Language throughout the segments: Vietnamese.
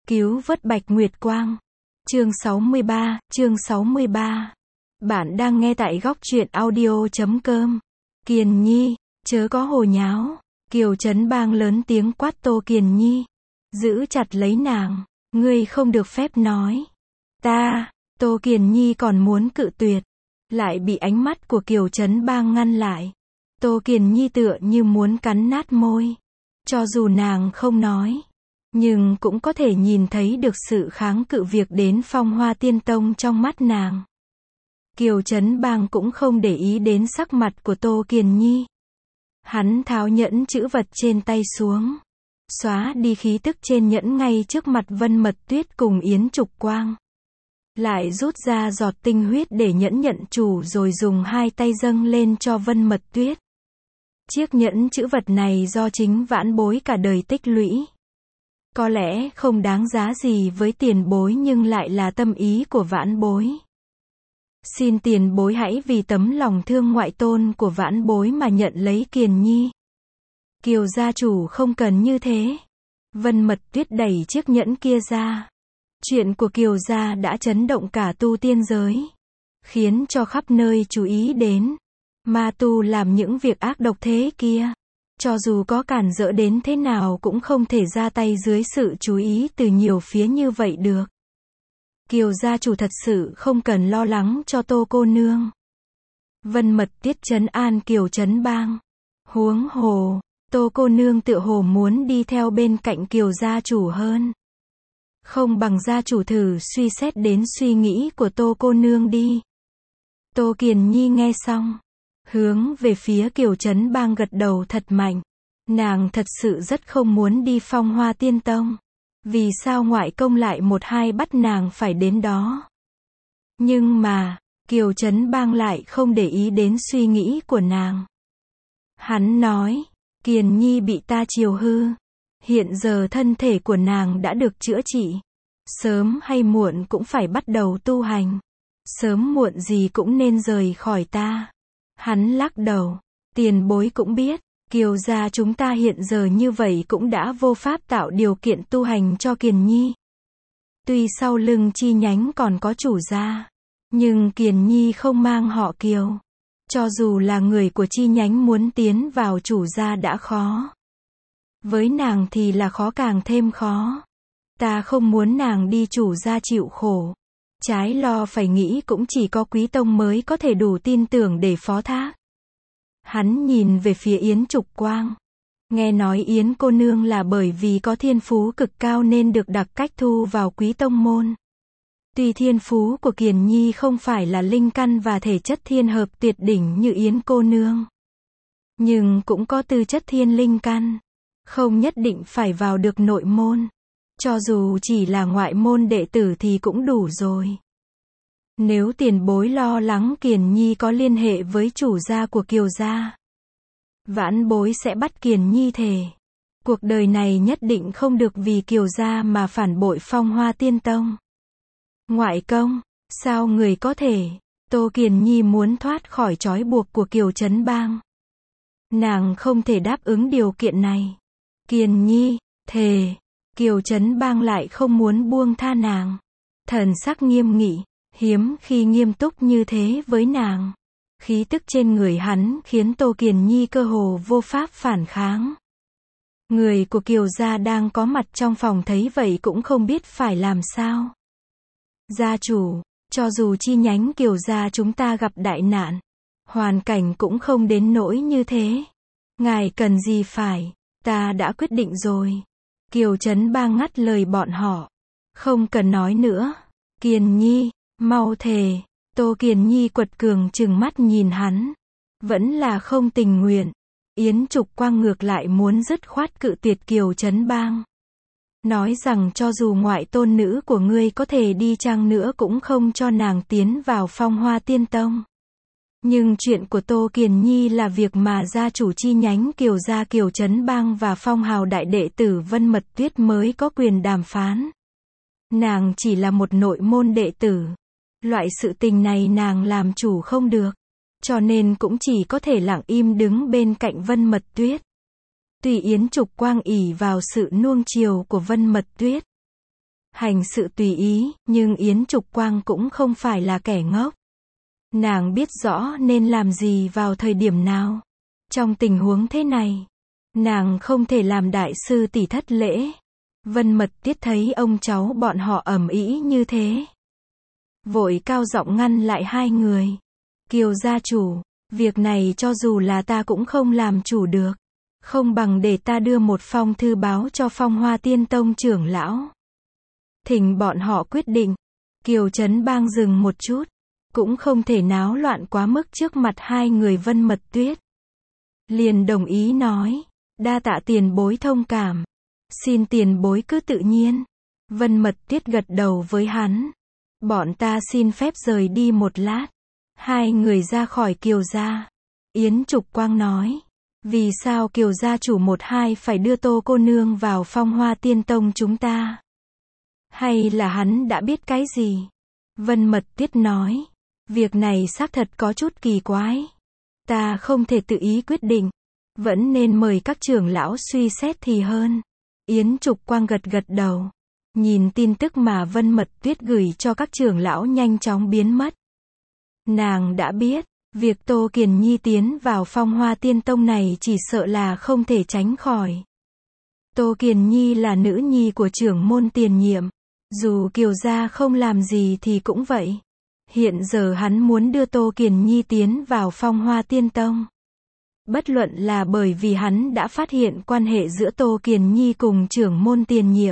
Cứu vớt Bạch Nguyệt Quang. Chương 63. Bạn đang nghe tại góc truyện audio.com. Kiền Nhi, chớ có hồ nháo. Kiều Trấn Bang lớn tiếng quát Tô Kiền Nhi. Giữ chặt lấy nàng. Ngươi không được phép nói. Tô Kiền Nhi còn muốn cự tuyệt. Lại bị ánh mắt của Kiều Trấn Bang ngăn lại. Tô Kiền Nhi tựa như muốn cắn nát môi. Cho dù nàng không nói, nhưng cũng có thể nhìn thấy được sự kháng cự việc đến Phong Hoa Tiên Tông trong mắt nàng. Kiều Trấn Bang cũng không để ý đến sắc mặt của Tô Kiền Nhi. Hắn tháo nhẫn chữ vật trên tay xuống, xóa đi khí tức trên nhẫn ngay trước mặt Vân Mật Tuyết cùng Yến Trục Quang. Lại rút ra giọt tinh huyết để nhẫn nhận chủ rồi dùng hai tay dâng lên cho Vân Mật Tuyết. Chiếc nhẫn chữ vật này do chính vãn bối cả đời tích lũy. Có lẽ không đáng giá gì với tiền bối nhưng lại là tâm ý của vãn bối. Xin tiền bối hãy vì tấm lòng thương ngoại tôn của vãn bối mà nhận lấy Kiền Nhi. Kiều gia chủ không cần như thế. Vân Mật Tuyết đẩy chiếc nhẫn kia ra. Chuyện của Kiều gia đã chấn động cả tu tiên giới, khiến cho khắp nơi chú ý đến. Ma tu làm những việc ác độc thế kia, cho dù có cản rỡ đến thế nào cũng không thể ra tay dưới sự chú ý từ nhiều phía như vậy được. Kiều gia chủ thật sự không cần lo lắng cho Tô cô nương. Vân Mật Tuyết trấn an Kiều Trấn Bang. Huống hồ, Tô cô nương tựa hồ muốn đi theo bên cạnh Kiều gia chủ hơn. Không bằng gia chủ thử suy xét đến suy nghĩ của Tô cô nương đi. Tô Kiền Nhi nghe xong, hướng về phía Kiều Trấn Bang gật đầu thật mạnh. Nàng thật sự rất không muốn đi Phong Hoa Tiên Tông. Vì sao ngoại công lại một hai bắt nàng phải đến đó? Nhưng mà, Kiều Trấn Bang lại không để ý đến suy nghĩ của nàng. Hắn nói, Kiền Nhi bị ta chiều hư. Hiện giờ thân thể của nàng đã được chữa trị. Sớm hay muộn cũng phải bắt đầu tu hành. Sớm muộn gì cũng nên rời khỏi ta. Hắn lắc đầu. Tiền bối cũng biết, Kiều gia chúng ta hiện giờ như vậy cũng đã vô pháp tạo điều kiện tu hành cho Kiền Nhi. Tuy sau lưng chi nhánh còn có chủ gia, nhưng Kiền Nhi không mang họ Kiều. Cho dù là người của chi nhánh muốn tiến vào chủ gia đã khó. Với nàng thì là khó càng thêm khó. Ta không muốn nàng đi chủ gia chịu khổ. Trái lo phải nghĩ cũng chỉ có Quý Tông mới có thể đủ tin tưởng để phó thác. Hắn nhìn về phía Yến Trục Quang. Nghe nói Yến cô nương là bởi vì có thiên phú cực cao nên được đặc cách thu vào Quý Tông môn. Tuy thiên phú của Kiền Nhi không phải là linh căn và thể chất thiên hợp tuyệt đỉnh như Yến cô nương, nhưng cũng có tư chất thiên linh căn. Không nhất định phải vào được nội môn. Cho dù chỉ là ngoại môn đệ tử thì cũng đủ rồi. Nếu tiền bối lo lắng Kiền Nhi có liên hệ với chủ gia của Kiều gia, vãn bối sẽ bắt Kiền Nhi thề. Cuộc đời này nhất định không được vì Kiều gia mà phản bội Phong Hoa Tiên Tông. Ngoại công, sao người có thể? Tô Kiền Nhi muốn thoát khỏi trói buộc của Kiều Trấn Bang. Nàng không thể đáp ứng điều kiện này. Kiền Nhi, thề. Kiều Trấn Bang lại không muốn buông tha nàng. Thần sắc nghiêm nghị, hiếm khi nghiêm túc như thế với nàng. Khí tức trên người hắn khiến Tô Kiền Nhi cơ hồ vô pháp phản kháng. Người của Kiều gia đang có mặt trong phòng thấy vậy cũng không biết phải làm sao. Gia chủ, cho dù chi nhánh Kiều gia chúng ta gặp đại nạn, hoàn cảnh cũng không đến nỗi như thế. Ngài cần gì phải, ta đã quyết định rồi. Kiều Trấn Bang ngắt lời bọn họ. Không cần nói nữa. Kiền Nhi, mau thề. Tô Kiền Nhi quật cường trừng mắt nhìn hắn. Vẫn là không tình nguyện. Yến Trục Quang ngược lại muốn dứt khoát cự tuyệt Kiều Trấn Bang. Nói rằng cho dù ngoại tôn nữ của ngươi có thể đi chăng nữa cũng không cho nàng tiến vào Phong Hoa Tiên Tông. Nhưng chuyện của Tô Kiền Nhi là việc mà gia chủ chi nhánh Kiều gia Kiều Trấn Bang và phong hào đại đệ tử Vân Mật Tuyết mới có quyền đàm phán. Nàng chỉ là một nội môn đệ tử. Loại sự tình này nàng làm chủ không được. Cho nên cũng chỉ có thể lặng im đứng bên cạnh Vân Mật Tuyết. Tuy Yến Trục Quang ỷ vào sự nuông chiều của Vân Mật Tuyết, hành sự tùy ý, nhưng Yến Trục Quang cũng không phải là kẻ ngốc. Nàng biết rõ nên làm gì vào thời điểm nào. Trong tình huống thế này, nàng không thể làm đại sư tỷ thất lễ. Vân Mật Tiết thấy ông cháu bọn họ ầm ĩ như thế, vội cao giọng ngăn lại hai người. Kiều gia chủ, việc này cho dù là ta cũng không làm chủ được. Không bằng để ta đưa một phong thư báo cho Phong Hoa Tiên Tông trưởng lão. Thỉnh bọn họ quyết định. Kiều Trấn Bang dừng một chút. Cũng không thể náo loạn quá mức trước mặt hai người Vân Mật Tuyết. Liền đồng ý nói. Đa tạ tiền bối thông cảm. Xin tiền bối cứ tự nhiên. Vân Mật Tuyết gật đầu với hắn. Bọn ta xin phép rời đi một lát. Hai người ra khỏi Kiều gia. Yến Trục Quang nói. Vì sao Kiều gia chủ một hai phải đưa Tô cô nương vào Phong Hoa Tiên Tông chúng ta? Hay là hắn đã biết cái gì? Vân Mật Tuyết nói. Việc này xác thật có chút kỳ quái. Ta không thể tự ý quyết định. Vẫn nên mời các trưởng lão suy xét thì hơn. Yến Trục Quang gật gật đầu. Nhìn tin tức mà Vân Mật Tuyết gửi cho các trưởng lão nhanh chóng biến mất. Nàng đã biết, việc Tô Kiền Nhi tiến vào Phong Hoa Tiên Tông này chỉ sợ là không thể tránh khỏi. Tô Kiền Nhi là nữ nhi của trưởng môn tiền nhiệm. Dù Kiều gia không làm gì thì cũng vậy. Hiện giờ hắn muốn đưa Tô Kiền Nhi tiến vào Phong Hoa Tiên Tông. Bất luận là bởi vì hắn đã phát hiện quan hệ giữa Tô Kiền Nhi cùng trưởng môn tiền nhiệm,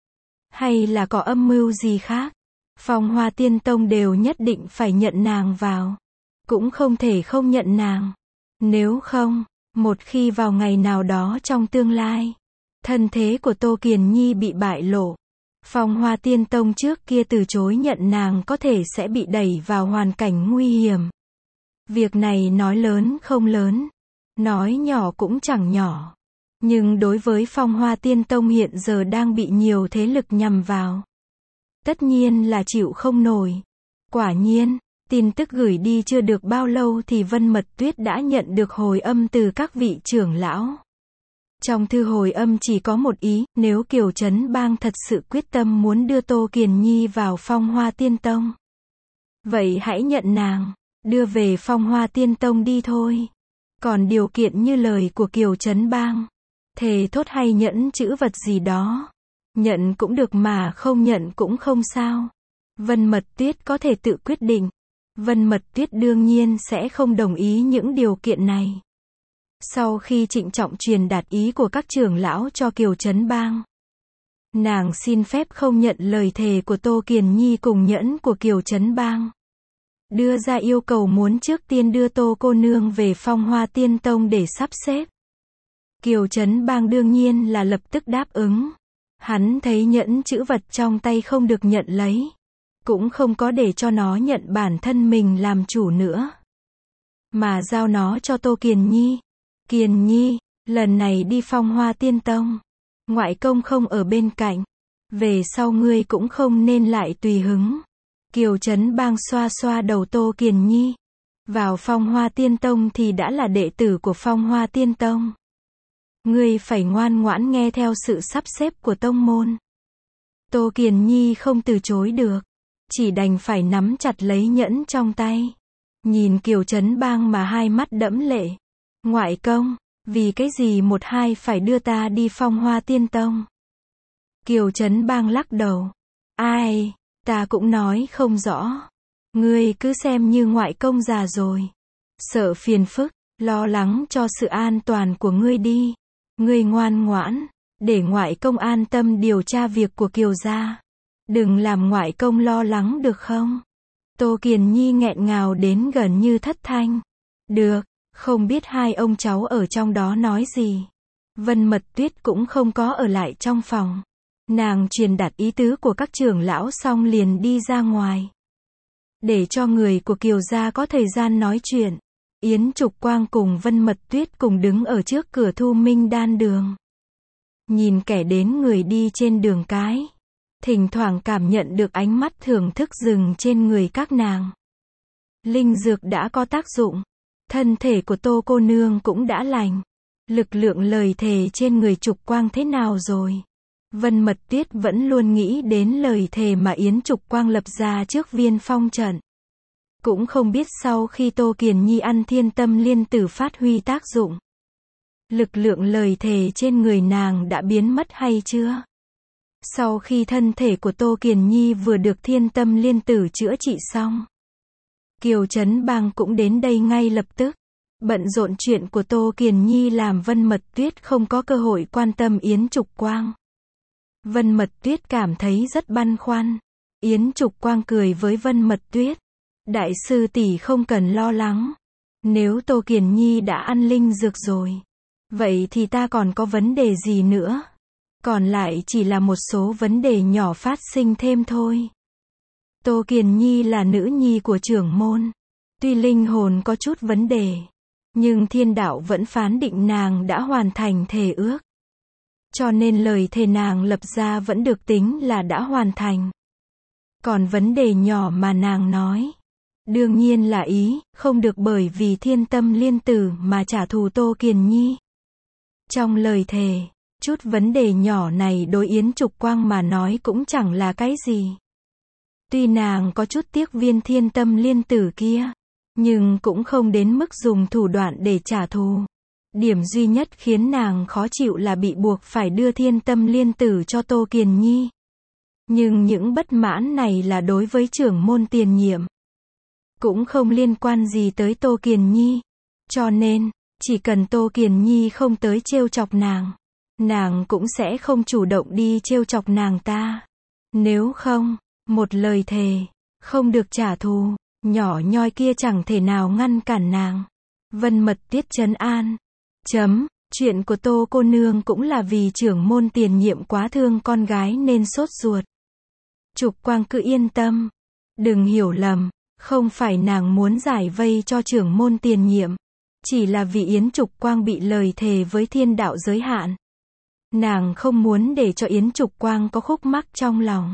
hay là có âm mưu gì khác, Phong Hoa Tiên Tông đều nhất định phải nhận nàng vào. Cũng không thể không nhận nàng. Nếu không, một khi vào ngày nào đó trong tương lai, thân thế của Tô Kiền Nhi bị bại lộ, Phong Hoa Tiên Tông trước kia từ chối nhận nàng có thể sẽ bị đẩy vào hoàn cảnh nguy hiểm. Việc này nói lớn không lớn, nói nhỏ cũng chẳng nhỏ. Nhưng đối với Phong Hoa Tiên Tông hiện giờ đang bị nhiều thế lực nhằm vào, tất nhiên là chịu không nổi. Quả nhiên, tin tức gửi đi chưa được bao lâu thì Vân Mật Tuyết đã nhận được hồi âm từ các vị trưởng lão. Trong thư hồi âm chỉ có một ý, nếu Kiều Trấn Bang thật sự quyết tâm muốn đưa Tô Kiền Nhi vào Phong Hoa Tiên Tông, vậy hãy nhận nàng, đưa về Phong Hoa Tiên Tông đi thôi. Còn điều kiện như lời của Kiều Trấn Bang, thề thốt hay nhẫn chữ vật gì đó, nhận cũng được mà không nhận cũng không sao. Vân Mật Tuyết có thể tự quyết định. Vân Mật Tuyết đương nhiên sẽ không đồng ý những điều kiện này. Sau khi trịnh trọng truyền đạt ý của các trưởng lão cho Kiều Trấn Bang, nàng xin phép không nhận lời thề của Tô Kiền Nhi cùng nhẫn của Kiều Trấn Bang. Đưa ra yêu cầu muốn trước tiên đưa Tô cô nương về Phong Hoa Tiên Tông để sắp xếp. Kiều Trấn Bang đương nhiên là lập tức đáp ứng. Hắn thấy nhẫn chữ vật trong tay không được nhận lấy, cũng không có để cho nó nhận bản thân mình làm chủ nữa, mà giao nó cho Tô Kiền Nhi. Kiền Nhi, lần này đi Phong Hoa Tiên Tông, ngoại công không ở bên cạnh, về sau ngươi cũng không nên lại tùy hứng. Kiều Trấn Bang xoa xoa đầu Tô Kiền Nhi. Vào Phong Hoa Tiên Tông thì đã là đệ tử của Phong Hoa Tiên Tông. Ngươi phải ngoan ngoãn nghe theo sự sắp xếp của tông môn. Tô Kiền Nhi không từ chối được, chỉ đành phải nắm chặt lấy nhẫn trong tay. Nhìn Kiều Trấn Bang mà hai mắt đẫm lệ. Ngoại công, vì cái gì một hai phải đưa ta đi Phong Hoa Tiên Tông? Kiều Trấn Bang lắc đầu. Ai, ta cũng nói không rõ. Ngươi cứ xem như ngoại công già rồi, sợ phiền phức, lo lắng cho sự an toàn của ngươi đi. Ngươi ngoan ngoãn, để ngoại công an tâm điều tra việc của Kiều gia. Đừng làm ngoại công lo lắng được không? Tô Kiền Nhi nghẹn ngào đến gần như thất thanh. Được, không biết hai ông cháu ở trong đó nói gì. Vân Mật Tuyết cũng không có ở lại trong phòng. Nàng truyền đạt ý tứ của các trưởng lão xong liền đi ra ngoài, để cho người của Kiều gia có thời gian nói chuyện. Yến Trục Quang cùng Vân Mật Tuyết cùng đứng ở trước cửa Thu Minh Đan đường. Nhìn kẻ đến người đi trên đường cái. Thỉnh thoảng cảm nhận được ánh mắt thưởng thức dừng trên người các nàng. Linh dược đã có tác dụng. Thân thể của Tô cô nương cũng đã lành. Lực lượng lời thề trên người Trục Quang thế nào rồi? Vân Mật Tuyết vẫn luôn nghĩ đến lời thề mà Yến Trục Quang lập ra trước Viên Phong trận. Cũng không biết sau khi Tô Kiền Nhi ăn Thiên Tâm Liên Tử phát huy tác dụng, lực lượng lời thề trên người nàng đã biến mất hay chưa? Sau khi thân thể của Tô Kiền Nhi vừa được Thiên Tâm Liên Tử chữa trị xong, Kiều Trấn Bang cũng đến đây ngay lập tức. Bận rộn chuyện của Tô Kiền Nhi làm Vân Mật Tuyết không có cơ hội quan tâm Yến Trục Quang. Vân Mật Tuyết cảm thấy rất băn khoăn. Yến Trục Quang cười với Vân Mật Tuyết. Đại sư tỷ không cần lo lắng. Nếu Tô Kiền Nhi đã ăn linh dược rồi, vậy thì ta còn có vấn đề gì nữa? Còn lại chỉ là một số vấn đề nhỏ phát sinh thêm thôi. Tô Kiền Nhi là nữ nhi của trưởng môn. Tuy linh hồn có chút vấn đề, nhưng thiên đạo vẫn phán định nàng đã hoàn thành thề ước. Cho nên lời thề nàng lập ra vẫn được tính là đã hoàn thành. Còn vấn đề nhỏ mà nàng nói, đương nhiên là ý, không được bởi vì Thiên Tâm Liên Tử mà trả thù Tô Kiền Nhi. Trong lời thề, chút vấn đề nhỏ này đối Yến Trục Quang mà nói cũng chẳng là cái gì. Tuy nàng có chút tiếc viên Thiên Tâm Liên Tử kia, nhưng cũng không đến mức dùng thủ đoạn để trả thù. Điểm duy nhất khiến nàng khó chịu là bị buộc phải đưa Thiên Tâm Liên Tử cho Tô Kiền Nhi. Nhưng những bất mãn này là đối với trưởng môn tiền nhiệm, cũng không liên quan gì tới Tô Kiền Nhi. Cho nên, chỉ cần Tô Kiền Nhi không tới trêu chọc nàng cũng sẽ không chủ động đi trêu chọc nàng ta. Nếu không, một lời thề, không được trả thù, nhỏ nhoi kia chẳng thể nào ngăn cản nàng. Vân Mật Tuyết trấn an. Chuyện của Tô cô nương cũng là vì trưởng môn tiền nhiệm quá thương con gái nên sốt ruột. Trục Quang cứ yên tâm. Đừng hiểu lầm, không phải nàng muốn giải vây cho trưởng môn tiền nhiệm. Chỉ là vì Yến Trục Quang bị lời thề với thiên đạo giới hạn. Nàng không muốn để cho Yến Trục Quang có khúc mắc trong lòng,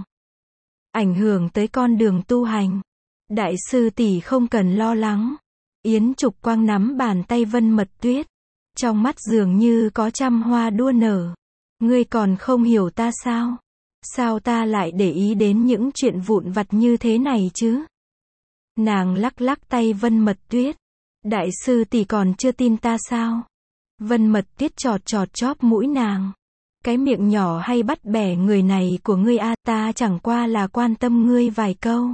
ảnh hưởng tới con đường tu hành. Đại sư tỷ không cần lo lắng. Yến Trục Quang nắm bàn tay Vân Mật Tuyết, trong mắt dường như có trăm hoa đua nở. Ngươi còn không hiểu ta sao? Sao ta lại để ý đến những chuyện vụn vặt như thế này chứ? Nàng lắc lắc tay Vân Mật Tuyết. Đại sư tỷ còn chưa tin ta sao? Vân Mật Tuyết chọt chọt chóp mũi nàng. Cái miệng nhỏ hay bắt bẻ người này của ngươi a, ta chẳng qua là quan tâm ngươi vài câu.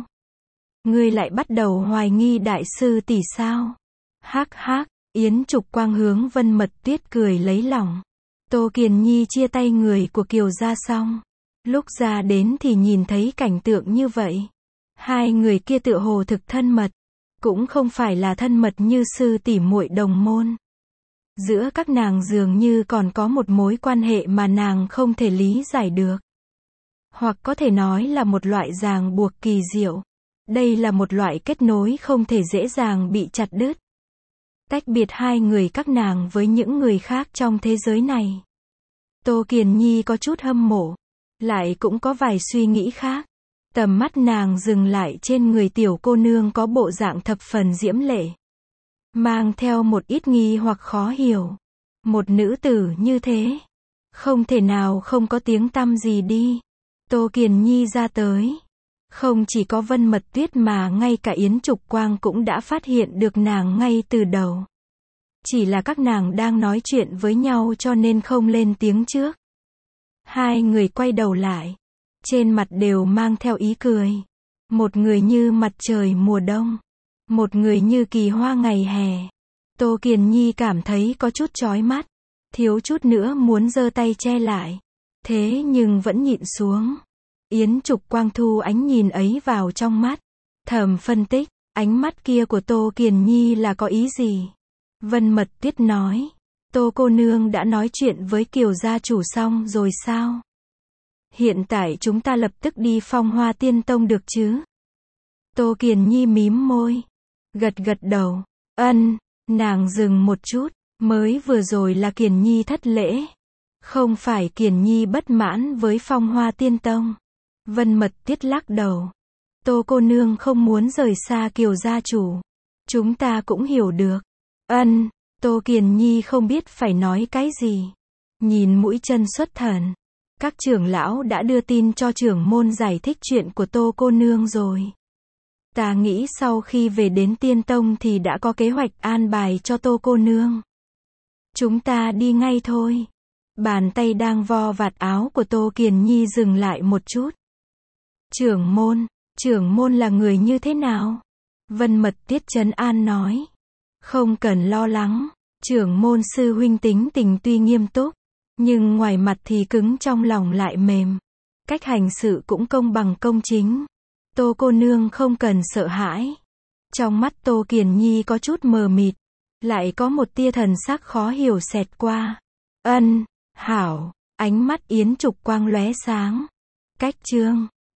Ngươi lại bắt đầu hoài nghi đại sư tỷ sao? Hắc hắc, Yến Trục Quang hướng Vân Mật Tuyết cười lấy lòng. Tô Kiền Nhi chia tay người của Kiều gia xong, lúc ra đến thì nhìn thấy cảnh tượng như vậy. Hai người kia tựa hồ thực thân mật, cũng không phải là thân mật như sư tỷ muội đồng môn. Giữa các nàng dường như còn có một mối quan hệ mà nàng không thể lý giải được. Hoặc có thể nói là một loại ràng buộc kỳ diệu. Đây là một loại kết nối không thể dễ dàng bị chặt đứt. Tách biệt hai người các nàng với những người khác trong thế giới này. Tô Kiền Nhi có chút hâm mộ, lại cũng có vài suy nghĩ khác. Tầm mắt nàng dừng lại trên người tiểu cô nương có bộ dạng thập phần diễm lệ, mang theo một ít nghi hoặc khó hiểu. Một nữ tử như thế, không thể nào không có tiếng tăm gì đi. Tô Kiền Nhi ra tới. Không chỉ có Vân Mật Tuyết mà ngay cả Yến Trục Quang cũng đã phát hiện được nàng ngay từ đầu. Chỉ là các nàng đang nói chuyện với nhau cho nên không lên tiếng trước. Hai người quay đầu lại, trên mặt đều mang theo ý cười. Một người như mặt trời mùa đông, một người như kỳ hoa ngày hè. Tô Kiền Nhi cảm thấy có chút chói mắt, thiếu chút nữa muốn giơ tay che lại. Thế nhưng vẫn nhịn xuống. Yến Trục Quang thu ánh nhìn ấy vào trong mắt, thầm phân tích, ánh mắt kia của Tô Kiền Nhi là có ý gì? Vân Mật Tuyết nói, Tô cô nương đã nói chuyện với Kiều gia chủ xong rồi sao? Hiện tại chúng ta lập tức đi Phong Hoa Tiên Tông được chứ? Tô Kiền Nhi mím môi, gật gật đầu. Nàng dừng một chút, mới vừa rồi là Kiền Nhi thất lễ, không phải Kiền Nhi bất mãn với Phong Hoa Tiên Tông. Vân Mật Tuyết lắc đầu. Tô cô nương không muốn rời xa Kiều gia chủ, chúng ta cũng hiểu được. Tô Kiền Nhi không biết phải nói cái gì. Nhìn mũi chân xuất thần, Các trưởng lão đã đưa tin cho trưởng môn giải thích chuyện của Tô cô nương rồi. Ta nghĩ sau khi về đến Tiên Tông thì đã có kế hoạch an bài cho Tô cô nương. Chúng ta đi ngay thôi. Bàn tay đang vo vạt áo của Tô Kiền Nhi dừng lại một chút. Trưởng môn là người như thế nào? Vân Mật Tiết trấn an nói. Không cần lo lắng, trưởng môn sư huynh tính tình tuy nghiêm túc, nhưng ngoài mặt thì cứng trong lòng lại mềm. Cách hành sự cũng công bằng công chính. Tô cô nương không cần sợ hãi. Trong mắt Tô Kiền Nhi có chút mờ mịt, lại có một tia thần sắc khó hiểu xẹt qua. Hảo, ánh mắt Yến Trục quang lóe sáng. Cách chương